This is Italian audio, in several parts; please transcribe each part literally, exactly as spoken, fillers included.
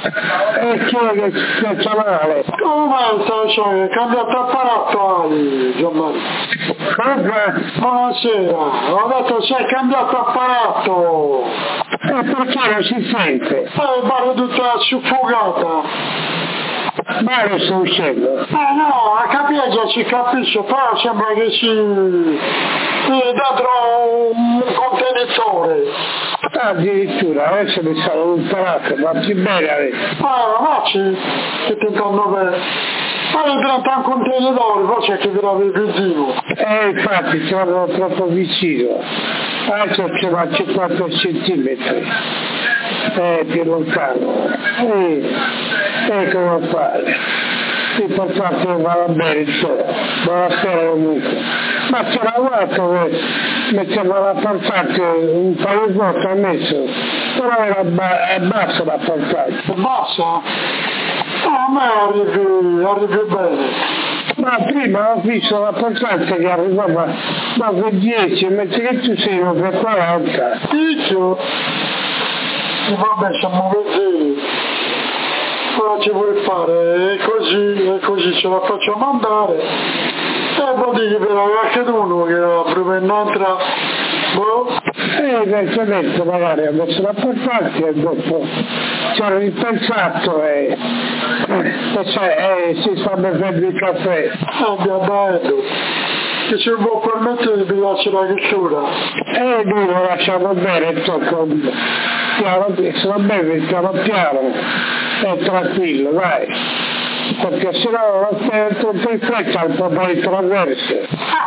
E chi è che piaccia male? Come stai, cioè, cambiato apparato hai, Gianmarco? Cosa? Buonasera, ho detto si è cambiato apparato. E perché non si sente? Eh, pare tutta suffogata. Ma lo sto uscendo. Eh no, a capire si capisce, però sembra che si... Eh, dentro un contenitore. Addirittura, adesso mi sono allontanato, ma più bene adesso. Ah, ma ci, che ti fanno bene. Ma entra un contenitore, forse che vi l'avevi vicino. Eh, infatti, sono troppo vicino. Adesso che va a cinquanta centimetri. Eh, più lontano. Eh, ecco come fare. L'importante che va bene, insomma. Buonasera comunque. Ma c'era un altro che metteva la portante un paio di volte ha messo, però era ba- è bassa la portante. Bassa? Ah, a me arrivi, arrivi bene. Ma prima ho visto la portante che arrivava dopo dieci, mentre che tu sei per quaranta. Dico? E vabbè, siamo così. Cosa ci vuoi fare? È così, è così, ce la facciamo andare. E poi dici però anche uno che era proprio in un'altra, boh. E eventualmente magari ho messo la portante e dopo ci ho ripensato e, e, cioè, e si sta bevendo il caffè. Abbiamo detto che ci può permettere di lasciare la chiusura. E lui lo lasciamo bene, tocco piano, se lo beve piano piano è tranquillo, vai. Perché se no è troppo in fretta un po' di traverse.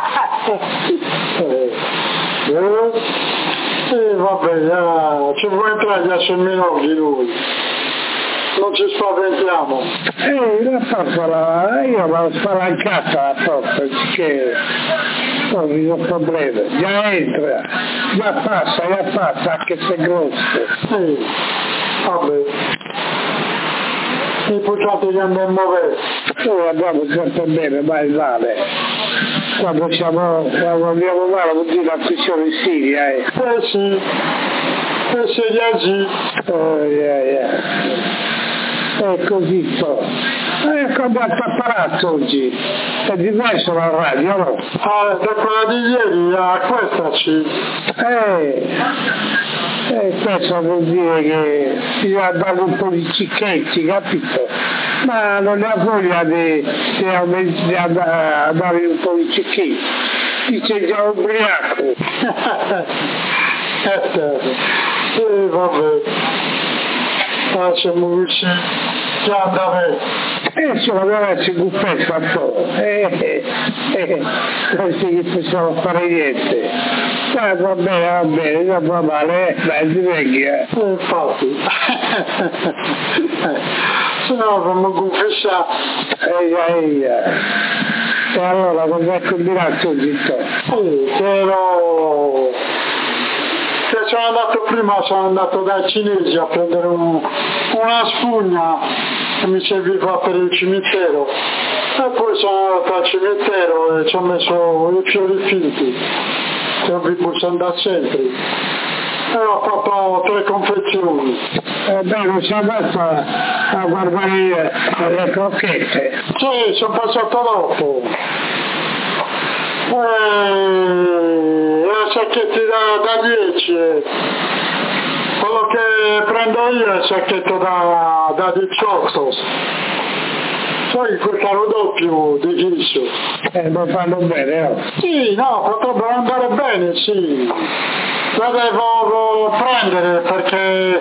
eh, eh, vabbè, ah, ci può entrare a semminoghi lui. Non ci spaventiamo. Eh, la porta la, io l'ho spalancata la porta, perché non ho problema. Già entra, già passa, già passa, anche se è grosso. Eh, vabbè. L'importante che andiamo a vedere. Noi andiamo sempre bene, mai male. Quando siamo, quando andiamo male vuol dire la questione seria, eh. Eh sì, eh seria sì. Oh, yeah, yeah. E così so. E ho cambiato apparato oggi. È diverso la radio, no? Ah, da quella di ieri a questa sì. Eh, e questo vuol dire che bisogna dare un po' di cicchetti, capito? Ma non ne ha voglia di, di, di, di dare un po' di cicchetti. Dice già ubriaco. Eh, vabbè. Ah, siamo riusciti già da me. E se la vera si guffetta un po', eh, eh, eh, così possiamo fare niente. Eh, va bene, va bene, non va male, eh, dai, ti vecchia. Eh, infatti. Se no, abbiamo confessato. Eia, eia. E allora, cosa combinato oggi? Eh, però... Che sono andato prima, sono andato dai cinesi a prendere un, una spugna che mi serviva per il cimitero e poi sono andato al cimitero e ci ho messo i fiori finti che ho visto da sempre e ho fatto tre confezioni. Eh beh, non si è andato a, a guardare le crocchette? Sì, sono passato dopo. Eh, le sacchetti da, da dieci, quello che prendo io è il sacchetto da, da diciotto, poi quel caro doppio di ghiaccio. Eh, lo fanno bene, no? Sì, no, potrebbero andare bene, sì, lo devo prendere perché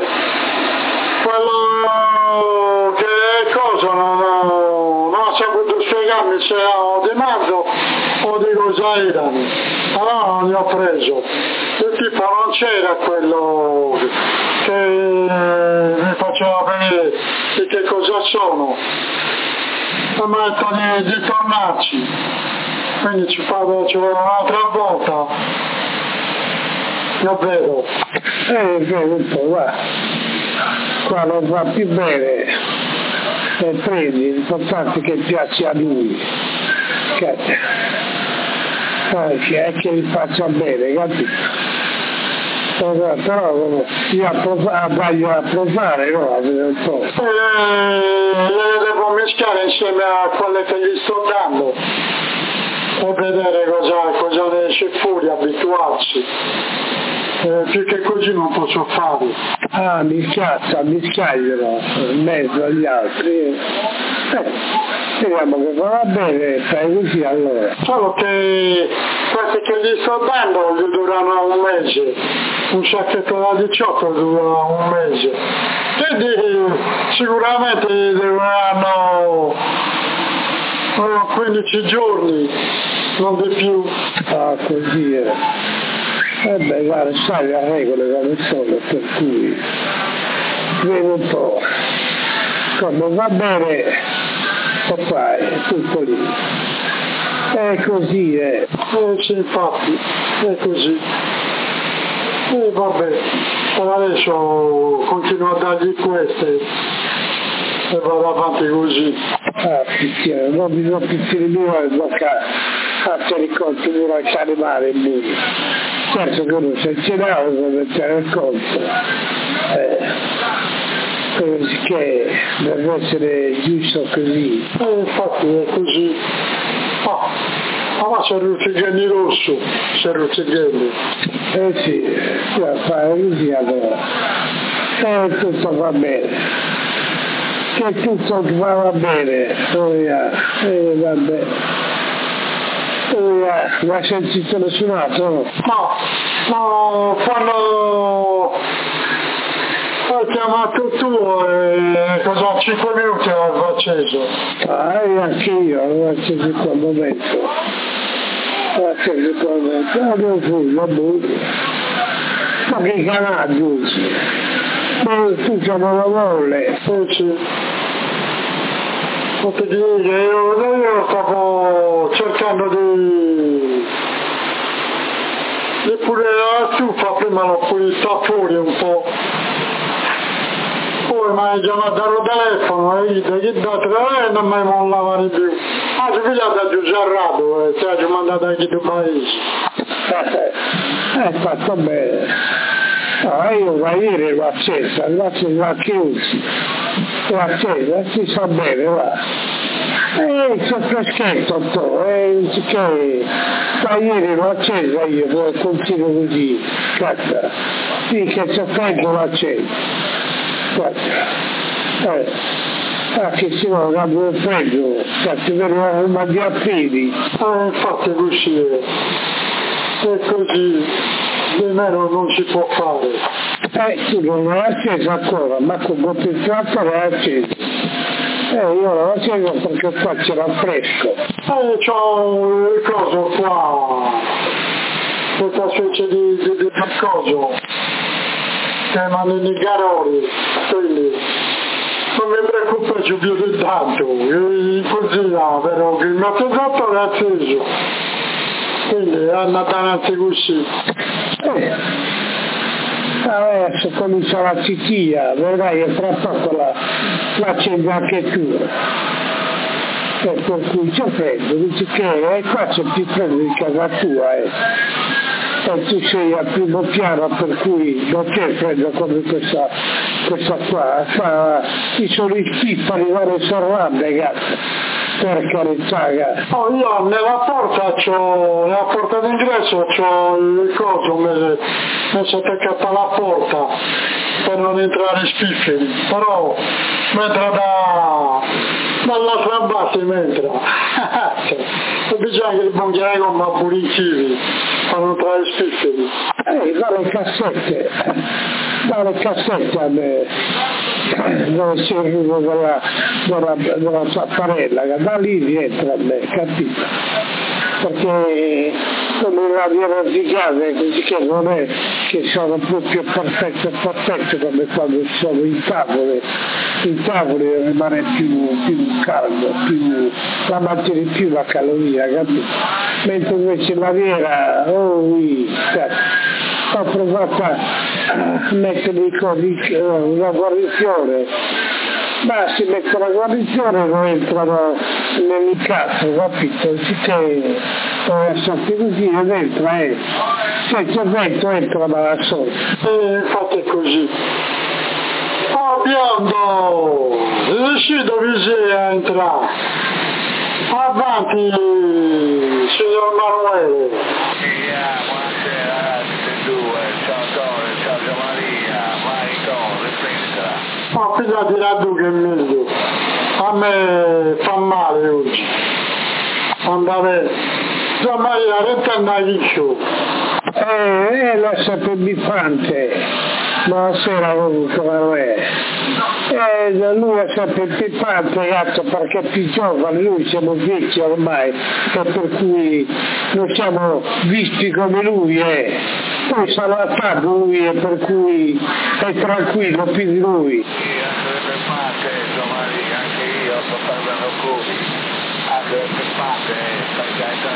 quello che è cosa non, non ho saputo spiegarmi se ho di mezzo o di cosa erano, allora non li ho preso, il tipo non c'era quello che mi faceva vedere di che cosa sono, mi metto di, di tornarci, quindi ci vado, ci vado un'altra volta, lo vedo. Eh, vedo un po', va, qua non va più bene, e prendi, l'importante è che piace a lui. Che, eh, che è che gli faccia bene, capito? però io voglio approvare, no? Un po'. Eh, le devo mischiare insieme a quelle che gli sto dando per vedere cosa, cosa ne esce fuori, abituarsi. Eh, più che così non posso fare. Ah, mischiazza, mischiaglielo in mezzo agli altri. Eh, speriamo che va bene, fai così allora. Solo che questi che gli sto dando gli durano un mese, un sacchetto da diciotto dura un mese. Quindi sicuramente dureranno quindici giorni, non di più. Ah, così è. Eh beh, guarda, sai le regole come sono, per cui vedi un po'. Quando va bene, papà, è tutto lì. È così, eh. Eh sì, infatti, è così. E vabbè, per adesso continuo a dargli queste e vado avanti così. Ah, picchiare, non bisogna picchiare mio e bocca a tenere conto di lasciare male il muro. Certo che uno se ce l'ha deve tenere conto. Eh, che deve essere giusto così. Eh, infatti è così. Ah, ah ma c'è il Ruzzighelli rosso, c'è il Ruzzighelli. Eh sì, da fare così allora. E tutto va bene. Che tutto va bene. Oh, yeah. Eh, vabbè. Oh, yeah. Ma hai sentito nessun altro? No, no, quando ho chiamato tu e cosa cinque minuti avevo acceso. Ah, e anche io avevo acceso in quel momento. Avevo acceso in quel momento. Ah, non fu, la buio. Ma che canale usi? Ma tu che non la vuole. Sì, sì. Non ti dico, io, io stavo cercando di... di pulire la stufa, prima l'ho pulita fuori un po'. Poi mi hai chiamato dal telefono e gli ho detto che non mi mollava di più. Ah, si figlia da Giuserrato, e ti ha mandato anche tu paese. Hai fatto bene. No, io va ieri l'ho accesa, l'ho accesa a chiusi. L'ho accesa, si sa bene, va. E c'è freschetto un po', e che da ieri l'ho accesa io, poi continuo così, cazzo. Sì, che c'è freddo l'ho accesa. Guarda. Eh. Ah, che si va, cambio il freddo, cazzo, per una di appidi. Eh, infatti così è. E così, di meno non si può fare. Eh, tu non l'hai accesa ancora, ma con il pizzato l'hai accesa. Eh, io l'ho accesa perché qua c'era fresco. Eh, c'ho il coso qua, questa specie di, di, di coso, che mandano i garori, quindi non mi preoccupo più di tanto, così là, però che il mio pezzetto l'ha acceso, quindi è andata avanti così. Eh. Adesso comincia la cicchia, vedrai che tra poco la, la accendi anche tu. E per cui c'è freddo, dici che eh, qua c'è più freddo di casa tua, eh. E tu sei al primo piano, per cui non c'è freddo come questa, questa qua. Qua ci sono i spifferi, guarda, sorrande, cazzo. Per carità, cazzo. Oh, io nella porta c'ho, nella porta d'ingresso c'ho il coso messo, messo attaccato alla porta per non entrare spifferi, però mentre da, dall'altra parte mentre e bisogna che il banchiere con ma pulitivi per non entrare spifferi. Eh, dalle cassette, dalle cassette a me, dove c'è il rubo della, della, della tapparella, che da lì rientra a me, capito? Perché come la diagnosticate, così che non è che sono proprio perfette e perfette come quando sono in tavole, in tavole rimane più, più caldo, più, la mantiene più la caloria, capito? Mentre invece la vera, oh oui, ho provato a mettere una guarnizione, ma si mette la guarnizione e non entrano nell'incasso, capito? Sì che può essere così, ed entra, eh. senza vento entra dalla sotto. E infatti è così. Oh biondo, riesci dove sei a entrare? Avanti, signor Manuele. Yeah, buonasera ragazzi, due, ciao Tore, ciao Gianmaria, Marico, riprendila. Ma figlia di Radu che è meglio. A me fa male oggi. Andare. Gianmaria, renta il show. Eh, eh, la sapebifante. Buonasera comunque, eh, lui è sempre pippante ragazzo perché è più giovane, noi siamo vecchi ormai, e per cui non siamo visti come lui è, poi sarà a tavola lui e per cui è tranquillo più di lui. Anche per parte, Gianmaria, anche io sto parlando così, anche per parte, perché è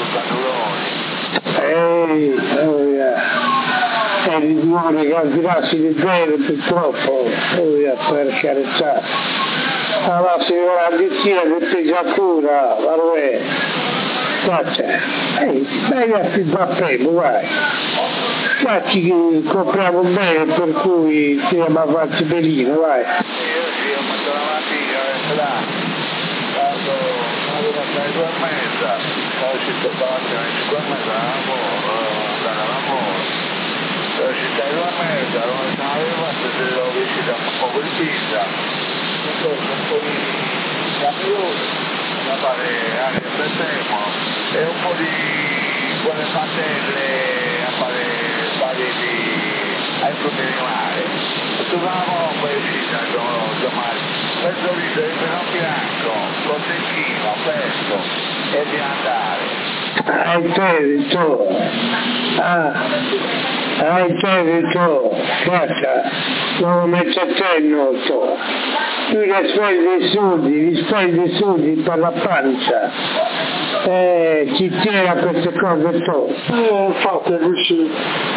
stato Ehi, oh yeah. E di buone candidarsi di bene purtroppo, oh yeah, per carità. Allora signora Adizia di Pigiacura, vabbè, faccia, ehi, dai a Pizzapello, vai. Facci che compriamo bene per cui stiamo a farci belino, vai. Io sì, ho fatto la mattina, adesso là, quando avevo alle due e mezza, ho uscito parte alle cinque e mezza, andare all'amore. Sono uscito alle due e mezza, non sono arrivato, sono uscito un po' di pizza, un po' di caprioli, da fare aria per tempo, e un po' di quelle fatelle a fare spaghetti ai frutti di mare. Tornavo poi uscita con Gianmaria, mezzo litro di vino bianco, cotechino, pesto e di andare. Hai credito, ah, hai credito, cazzo, non metti a te il noto, tu gli spendi i soldi, gli spendi i soldi per la pancia, eh, ci tira queste cose tutte. Eh, infatti è così.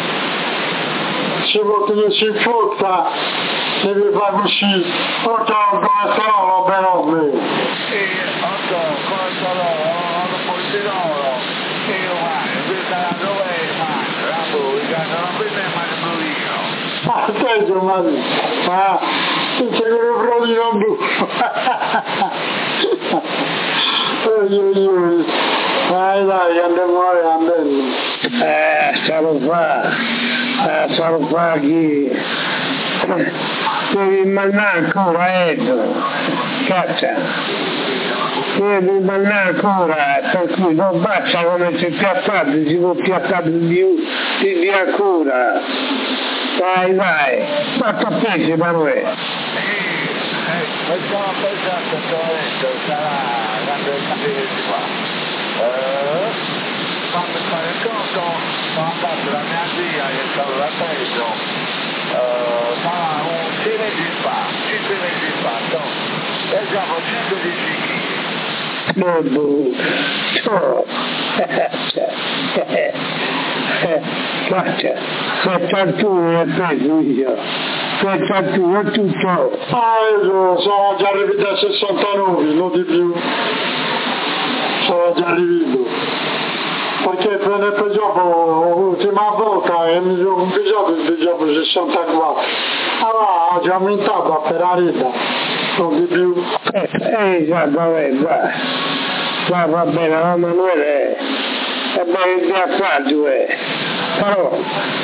Se vuoi che si fotta, deve fare così, porta un colesterolo per me. E otto, colesterolo, otto polisterolo, e io mangio, questa la dove mangio, la buia, non prende mai burrino. Ah, te Giovanni, ah, tu sei quello prodino buffo. Oi, oi, oi. Dai, dai, andiamo, andiamo. Eh, stavo fa, eh, stavo fa chi, devi mandare ancora Edo, cazzo, devi mandare ancora, per cui non basta come si è piazzato, si può piazzare di più, di più ancora, dai, dai, fatto a pezzi Manuele. Eh, facciamo pensare a questo momento, sarà grande capire di qua. Eh, fammi fare il conto, sono andato da mia zia che è stata da peso, eh, sarà un sei mesi fa, cinque mesi fa, no? Pesavo centodieci chili. Bobo, oh, cazzo, settantuno è preso io, settantuno è tutto. Ah, io sono già arrivato a sessantanove, non di più. Sono già arrivato. Perché per il peggiore, l'ultima volta, mi sono pigiato il peggiore sessantaquattro. Allora, ho già aumentato per la rita, non di più. Eh, eh già, vabbè, va. Va, va bene, va Manuele, è bene da qua due. Però,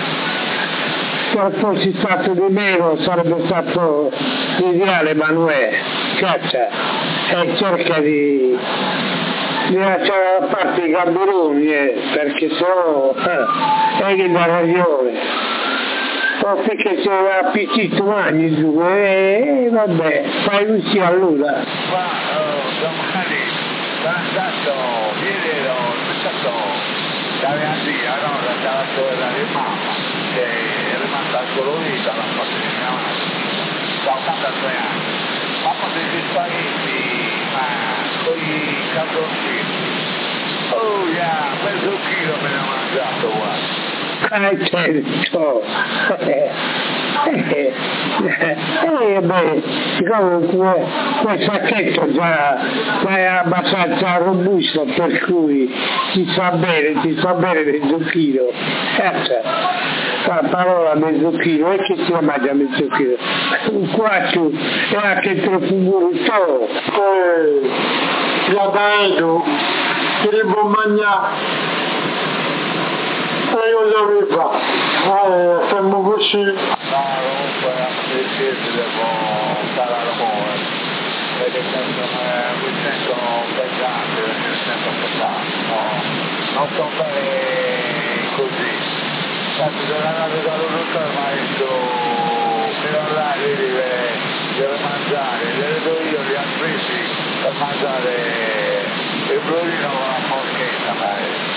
se fossi stato di meno sarebbe stato ideale Manuele, cazzo, e cerca di... di lasciare da parte i gamberoni, eh, perché sennò eh, è che dà ragione. O perché c'è l'appetito mangi su, e eh, vabbè, fai così allora. Ma, domani, tanto, ieri ero stato da mia zia, no, dalla sorella di mamma, che è rimasta solo lì dalla parte di mia madre, da ottantadue anni. Mamma degli spaghetti, ma con i cartoncini. Oh yeah, mezzo chilo me ne ho mangiato, guarda. Hai certo. Eh, eh, beh, comunque quel sacchetto già, già è abbastanza robusto, per cui ti fa bene, ti fa bene del zucchino. Eh, la parola del zucchino, e che si mangia del zucchino? Un quarto e anche troppo burrito. Eh, ya daedo, che devo mangiare. E io lo rifa, eh, fermo così. No, comunque le scelte devo stare all'amore, perché mi sento pesante, mi sento pesato, no, non so fare così. Infatti sono andato dallo dottore e mi ha detto che non là deve, deve mangiare, le do io li ha presi per mangiare il burrino con la forchetta, ma è.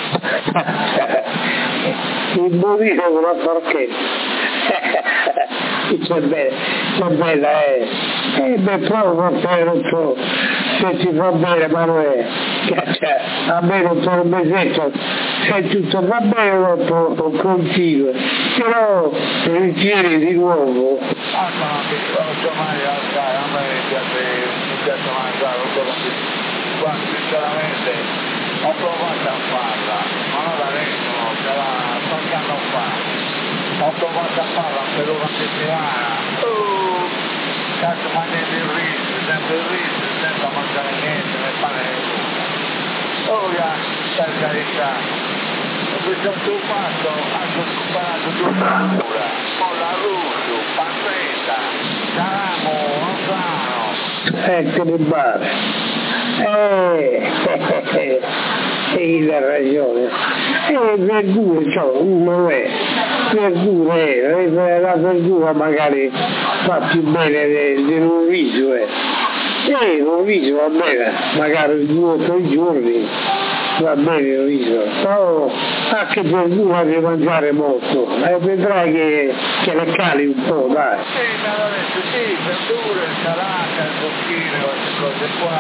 Il burrino con la forchetta. C'è bella, c'è bella, eh. E beh, prova per un po', se ti fa bene, Manuele, a me non per un mesetto, se tutto va bene, dopo continuo, però richiede di nuovo. Ah, no, che ho mai alzare, a me piace, mi piace mangiare, guarda, sinceramente, ho provato a farla, ma non la rendono, ce la qualche anno fa. Ho provato a farla per una settimana, oh, cazzo mangiare il riso, sempre il riso, senza mangiare niente, nel pane e nulla. Oh, ya, per carità, ho stato fatto, hanno superato tutta la cura, con la russo, pancetta, caramo, rosano. Ecco di male. Eh, eh, eh, ha ragione. E verdure, cioè, uno è, verdure, eh, la verdura magari fa più bene del riso, eh. E un riso va bene, magari due o tre giorni va bene il riso, però anche verdura deve mangiare molto, e vedrai che, che le cali un po', dai. Sì, mi hanno detto sì, verdure, insalata, zucchine, queste cose qua,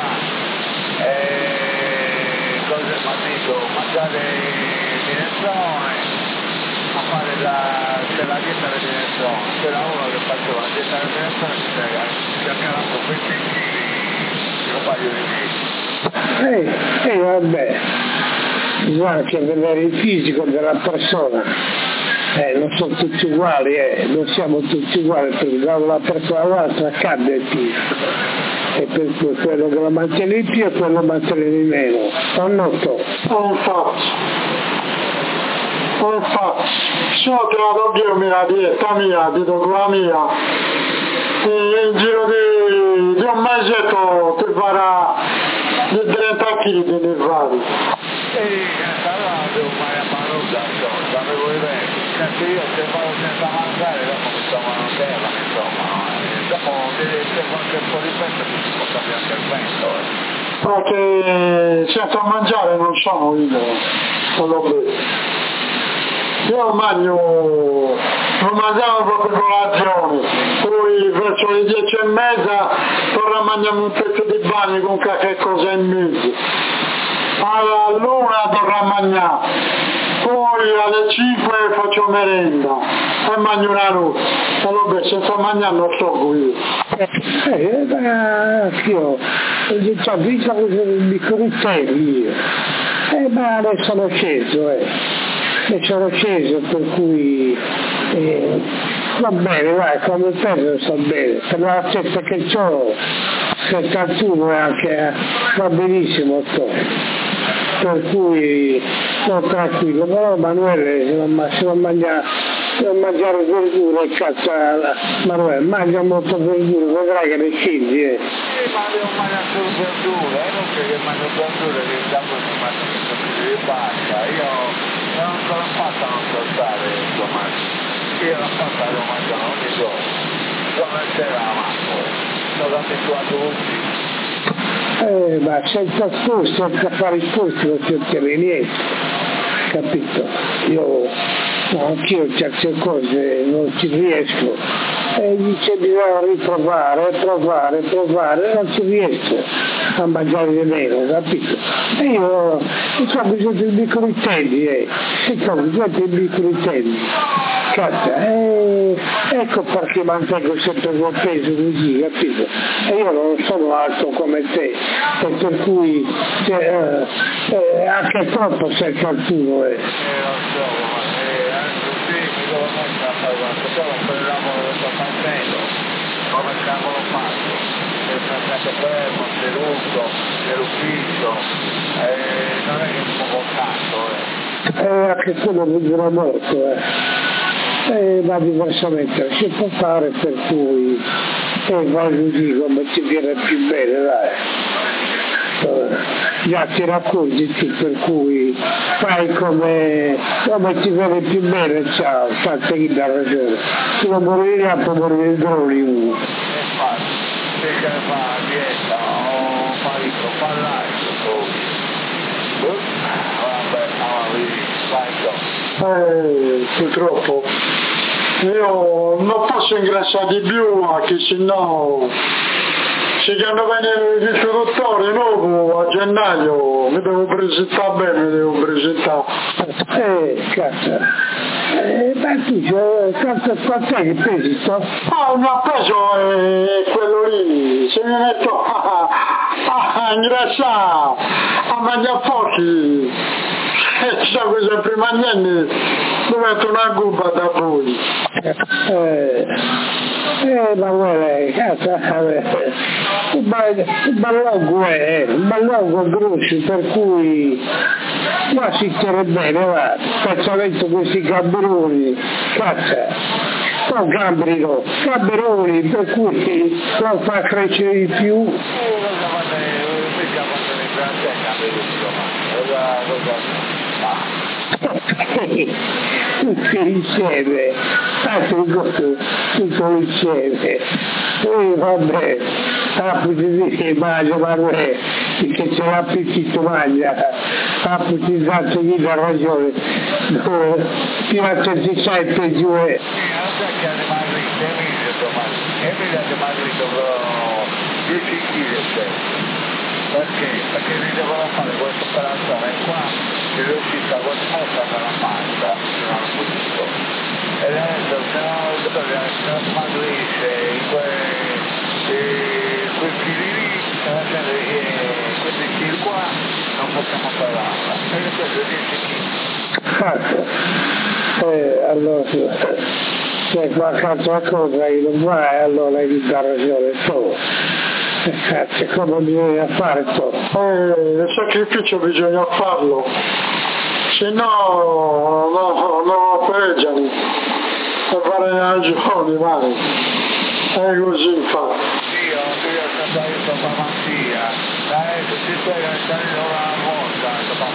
e cose, ma dico, mangiare minestrone, a fare la, c'è la dieta del minestrone, c'era uno che faceva la dieta del minestrone e si cambiava venti chili un paio di mesi. E eh, vabbè, bisogna anche vedere il fisico della persona, eh, non sono tutti uguali, eh, non siamo tutti uguali, perché da una persona all'altra cambia il fisico, e per cui quello che lo mantiene di più e quello mantiene di meno, non noto. Oh, infatti, oh, infatti, sono trovato io la dieta mia, di la mia, e in giro di, di un mesetto ti farà di trenta chili di nervati. E allora devo fare a mano da cosa, avevo idea, perché io se vado senza mangiare dopo mi sto a terra, insomma, dopo deve essere qualche po' di festa che si può cambiare anche il vento. Perché senza mangiare non sono io, non lo vedo. Io mangio, non mangiavo proprio colazione, poi verso le dieci e mezza torno a mangiare un pezzo di bagno con qualche cosa in mezzo. Alla luna torno a mangiare, poi alle cinque faccio merenda e mangio una notte. Allora senza mangiare non sto qui. Eh, ma anch'io, ho visto i criteri io, eh, ma adesso sono sceso, eh. E sono sceso, per cui eh, va bene, vai, quando peso sto bene, per la testa che ho, settantuno è anche, va benissimo sto, per cui sto tranquillo, però Manuele se non, se non mangia, se non mangiare verdure, cazzo, Manuele, mangia molto verdure, vedrai che le scendi, eh. Sì, ma devo mangiare solo verdure, eh, non che mangio verdure che dopo si mangia e basta, io non ce l'ho fatta a non saltare il domani, io l'ho fatta a non mangiare ogni giorno, sono il sera a macchina, sono abituato così. Eh, ma senza sposti, senza fare sposti non si ottiene niente, capito? Io, no, anch'io certe cose non ci riesco, e dice bisogna riprovare, provare, provare, non ci riesco a mangiare di meno, capito? E io ho bisogno di microitelli, eh, se ho bisogno di microitelli, cazzo, eh, ecco perché mantengo sempre quel peso così, capito? E io non sono alto come te, e per cui cioè, eh, eh, anche troppo sei qualcuno. Eh. Eh, lo so, ma eh, anche sì, mi devo mettere a fare questo, però per il lavoro che sto facendo, come cavolo faccio? Sono stato fermo, seduto, nell'ufficio, eh, non è che mi muovo tanto, eh. Eh, anche quello dura molto, eh. E va diversamente, si può fare per cui e vai così come ti viene più bene, dai. Eh, già ti racconti per cui fai come, come ti viene più bene, ciao, tanto che dà ragione. Se non morirà può morire il droni uno. Infatti, se che fa la dieta o fa ricco, fa l'altro, vabbè, no, lì, fai Eh, purtroppo io non posso ingrassare di più anche se no se quando viene il riproduttore nuovo a gennaio mi devo presentare bene, mi devo presentare. Eh, cazzo. Eh, ma tu, quanto, quanto è che pesi, sto? Ah, il mio peso è quello lì, se mi metto a, a, a ingrassare, a mangiare pochi, e ci sono sempre mangiando, divento una gubba da voi. Eh, eh, ma guarda, cazzo, vabbè. Un ballongo è, un ballongo grosso, per cui ma si tiene bene, va, specialmente questi gamberoni, cazzo, non gamberi no, gamberoni, per cui non fa crescere di più. Tutti insieme, tutto, tutto insieme, e vabbè, apputi mangia, ma non è, perché c'è l'appetito mangia, apputi tanto gli dà ragione, dove più a trentasette giù è. Perché? Perché mi devono fare questa operazione qua che è uscita qualcosa dalla pancia, non ho potuto. E adesso se no il dottore si smagrisce quei chili lì, questi chili qua non possiamo parlarla. E questo è dieci chili. Eh, allora se qualche altra cosa che non va, allora gli dà ragione tu. Cazzo, come bisogna fare poi? Eh, il sacrificio bisogna farlo, se no non lo preggiano per fare le ragioni, vai. È così infatti. Io, io sono stato in farmacia, adesso si spiega che stanno in ora la volta,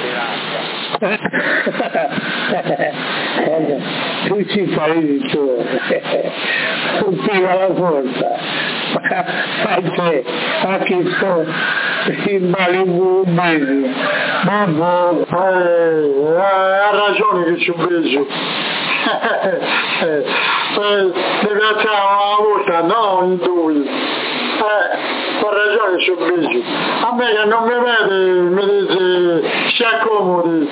sto eh, tu ci fai di tu, non tira la forza. Anche, anche sto in Malibu un mese, ma boh, eh, ha ragione che ci ho preso. eh, eh, deve essere una volta, no in due. Eh, ha ragione che ci ho preso. A me che non mi vede mi dice si accomodi.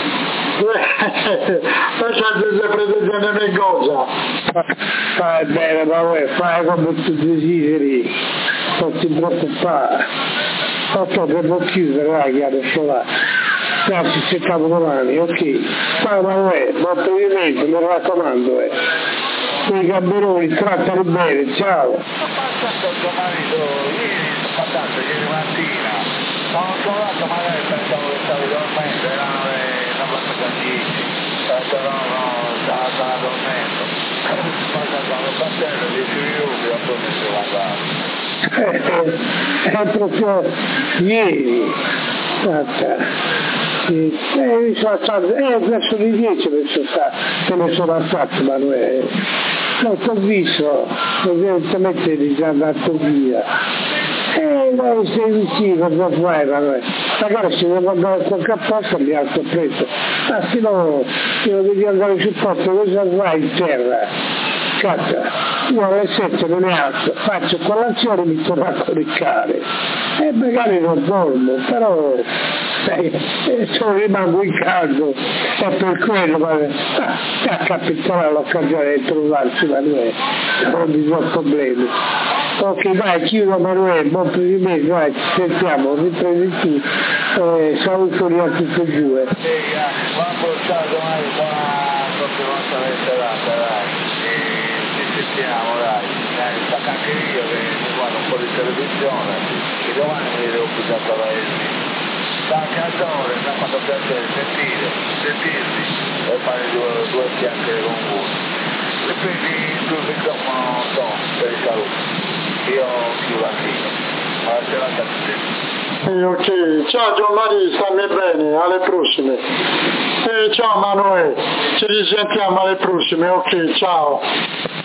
Facciamo delle presenze di cosa. Fai bene, ma vuoi, fai come tu desideri, non ti preoccupare. Ok, devo chiudere, vai, adesso va. Grazie, ci cercavo domani, ok. Fai, ma vuoi, buon pavimento, mi raccomando, eh. Quei gamberoni, trattali bene, ciao. Sto passando domani, ieri sto passando, ieri mattina, sono trovato magari pensavo che stavi dormendo, erano la passata dieci, però no, stava dormendo. Passando al battello, dieci minuti, a dove si va andare? È proprio ieri, guarda. Sì. Eh, sono stato, eh, verso le dieci te ne sono andato, Manuele. Non ti ho visto, evidentemente eri già andato via. Eh, dai, sei vicino, cosa fai, Manuele? Magari se devo andare a qualche posto mi alzo presto. Ma se no, se non devi andare sul posto, cosa fai in terra? Cazzo, io alle sette me ne alzo, faccio colazione e mi torno a coricare. E magari non dormo, però eh, sono rimango in caldo e per quello sta capitando l'occasione di trovarsi Manuele, non ci sono problemi. Ok, dai, chiudo Manuele, buon proseguimento, dai, ci sentiamo, riprendi tu, eh, saluto a tutti e due. Sì, grazie, buon portato domani, buona continuazione di serata, dai, e ci sentiamo, dai, dai, sta anche io che mi guardo un po' di televisione, e domani mi devo obbligare a lavorare. Sta anche a Zore, mi ha fatto piacere sentire, sentirvi, e fare due, due chiacchiere con voi. E quindi due microfono non so, per il saluto. Io chiudo qui, buona serata a tutti. Eh, ok, ciao Gianmaria, stammi bene, alle prossime. Eh, ciao Manuele, ci risentiamo alle prossime, ok, ciao.